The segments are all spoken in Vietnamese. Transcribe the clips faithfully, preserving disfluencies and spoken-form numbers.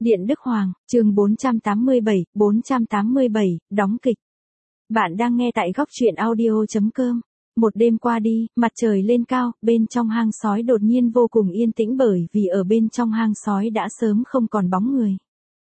Điện Đức Hoàng, chương bốn trăm tám mươi bảy, bốn trăm tám mươi bảy, đóng kịch. Bạn đang nghe tại góc truyện audio chấm com. Một đêm qua đi, mặt trời lên cao, bên trong hang sói đột nhiên vô cùng yên tĩnh bởi vì ở bên trong hang sói đã sớm không còn bóng người.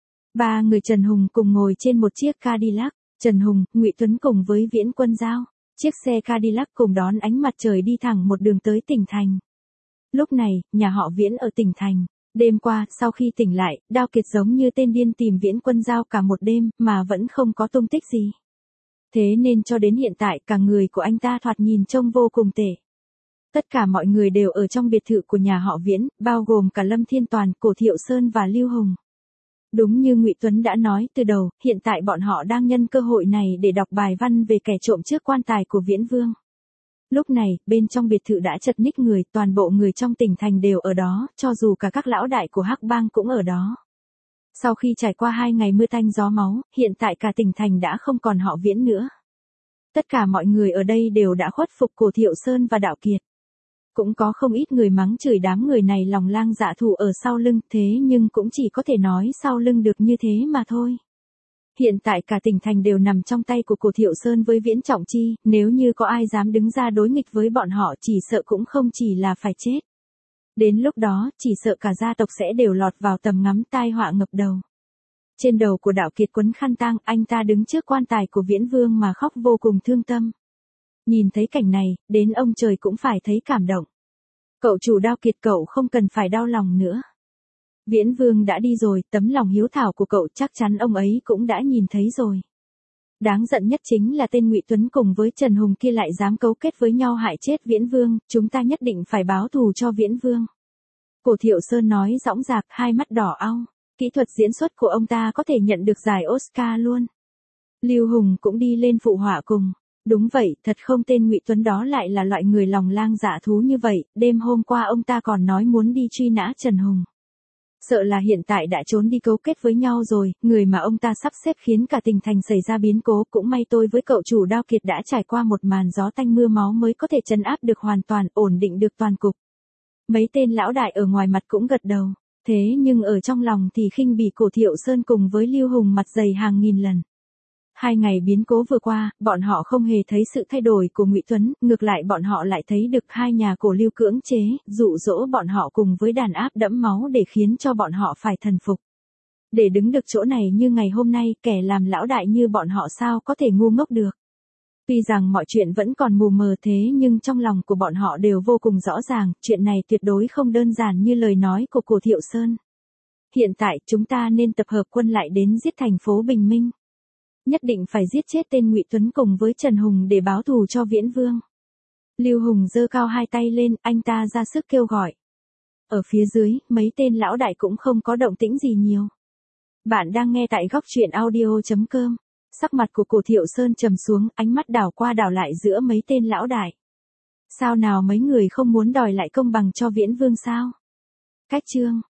Ba người Trần Hùng cùng ngồi trên một chiếc Cadillac, Trần Hùng, Ngụy Tuấn cùng với Viễn Quân Giao. Chiếc xe Cadillac cùng đón ánh mặt trời đi thẳng một đường tới tỉnh thành. Lúc này, nhà họ Viễn ở tỉnh thành. Đêm qua, sau khi tỉnh lại, Đao Kiệt giống như tên điên tìm Viễn Quân Giao cả một đêm, mà vẫn không có tung tích gì. Thế nên cho đến hiện tại cả người của anh ta thoạt nhìn trông vô cùng tệ. Tất cả mọi người đều ở trong biệt thự của nhà họ Viễn, bao gồm cả Lâm Thiên Toàn, Cổ Thiệu Sơn và Lưu Hùng. Đúng như Ngụy Tuấn đã nói từ đầu, hiện tại bọn họ đang nhân cơ hội này để đọc bài văn về kẻ trộm trước quan tài của Viễn Vương. Lúc này, bên trong biệt thự đã chật ních người, toàn bộ người trong tỉnh thành đều ở đó, cho dù cả các lão đại của Hắc Bang cũng ở đó. Sau khi trải qua hai ngày mưa tanh gió máu, hiện tại cả tỉnh thành đã không còn họ Viễn nữa. Tất cả mọi người ở đây đều đã khuất phục Cổ Thiệu Sơn và Đạo Kiệt. Cũng có không ít người mắng chửi đám người này lòng lang dạ thù ở sau lưng, thế nhưng cũng chỉ có thể nói sau lưng được như thế mà thôi. Hiện tại cả tỉnh thành đều nằm trong tay của Cổ Thiệu Sơn với Viễn Trọng Chi, nếu như có ai dám đứng ra đối nghịch với bọn họ chỉ sợ cũng không chỉ là phải chết. Đến lúc đó, chỉ sợ cả gia tộc sẽ đều lọt vào tầm ngắm tai họa ngập đầu. Trên đầu của Đạo Kiệt quấn khăn tang, anh ta đứng trước quan tài của Viễn Vương mà khóc vô cùng thương tâm. Nhìn thấy cảnh này, đến ông trời cũng phải thấy cảm động. Cậu chủ Đao Kiệt, cậu không cần phải đau lòng nữa. Viễn Vương đã đi rồi, tấm lòng hiếu thảo của cậu chắc chắn ông ấy cũng đã nhìn thấy rồi. Đáng giận nhất chính là tên Ngụy Tuấn cùng với Trần Hùng kia lại dám cấu kết với nhau hại chết Viễn Vương, chúng ta nhất định phải báo thù cho Viễn Vương. Cổ Thiệu Sơn nói dõng dạc, hai mắt đỏ au, kỹ thuật diễn xuất của ông ta có thể nhận được giải Oscar luôn. Lưu Hùng cũng đi lên phụ họa cùng. Đúng vậy, thật không, tên Ngụy Tuấn đó lại là loại người lòng lang dạ thú như vậy, đêm hôm qua ông ta còn nói muốn đi truy nã Trần Hùng. Sợ là hiện tại đã trốn đi cấu kết với nhau rồi, người mà ông ta sắp xếp khiến cả tỉnh thành xảy ra biến cố, cũng may tôi với cậu chủ Đao Kiệt đã trải qua một màn gió tanh mưa máu mới có thể trấn áp được hoàn toàn, ổn định được toàn cục. Mấy tên lão đại ở ngoài mặt cũng gật đầu, thế nhưng ở trong lòng thì khinh bỉ Cổ Thiệu Sơn cùng với Lưu Hùng mặt dày hàng nghìn lần. Hai ngày biến cố vừa qua, bọn họ không hề thấy sự thay đổi của Ngụy Tuấn, ngược lại bọn họ lại thấy được hai nhà Cổ Lưu cưỡng chế, dụ dỗ bọn họ cùng với đàn áp đẫm máu để khiến cho bọn họ phải thần phục. Để đứng được chỗ này như ngày hôm nay, kẻ làm lão đại như bọn họ sao có thể ngu ngốc được. Tuy rằng mọi chuyện vẫn còn mù mờ thế nhưng trong lòng của bọn họ đều vô cùng rõ ràng, chuyện này tuyệt đối không đơn giản như lời nói của Cổ Thiệu Sơn. Hiện tại chúng ta nên tập hợp quân lại đến giết thành phố Bình Minh. Nhất định phải giết chết tên Ngụy Tuấn cùng với Trần Hùng để báo thù cho Viễn Vương. Lưu Hùng giơ cao hai tay lên, anh ta ra sức kêu gọi. Ở phía dưới, mấy tên lão đại cũng không có động tĩnh gì nhiều. Bạn đang nghe tại góc truyện audio chấm com. Sắc mặt của Cổ Thiệu Sơn trầm xuống, ánh mắt đảo qua đảo lại giữa mấy tên lão đại. Sao nào mấy người không muốn đòi lại công bằng cho Viễn Vương sao? Cách chương.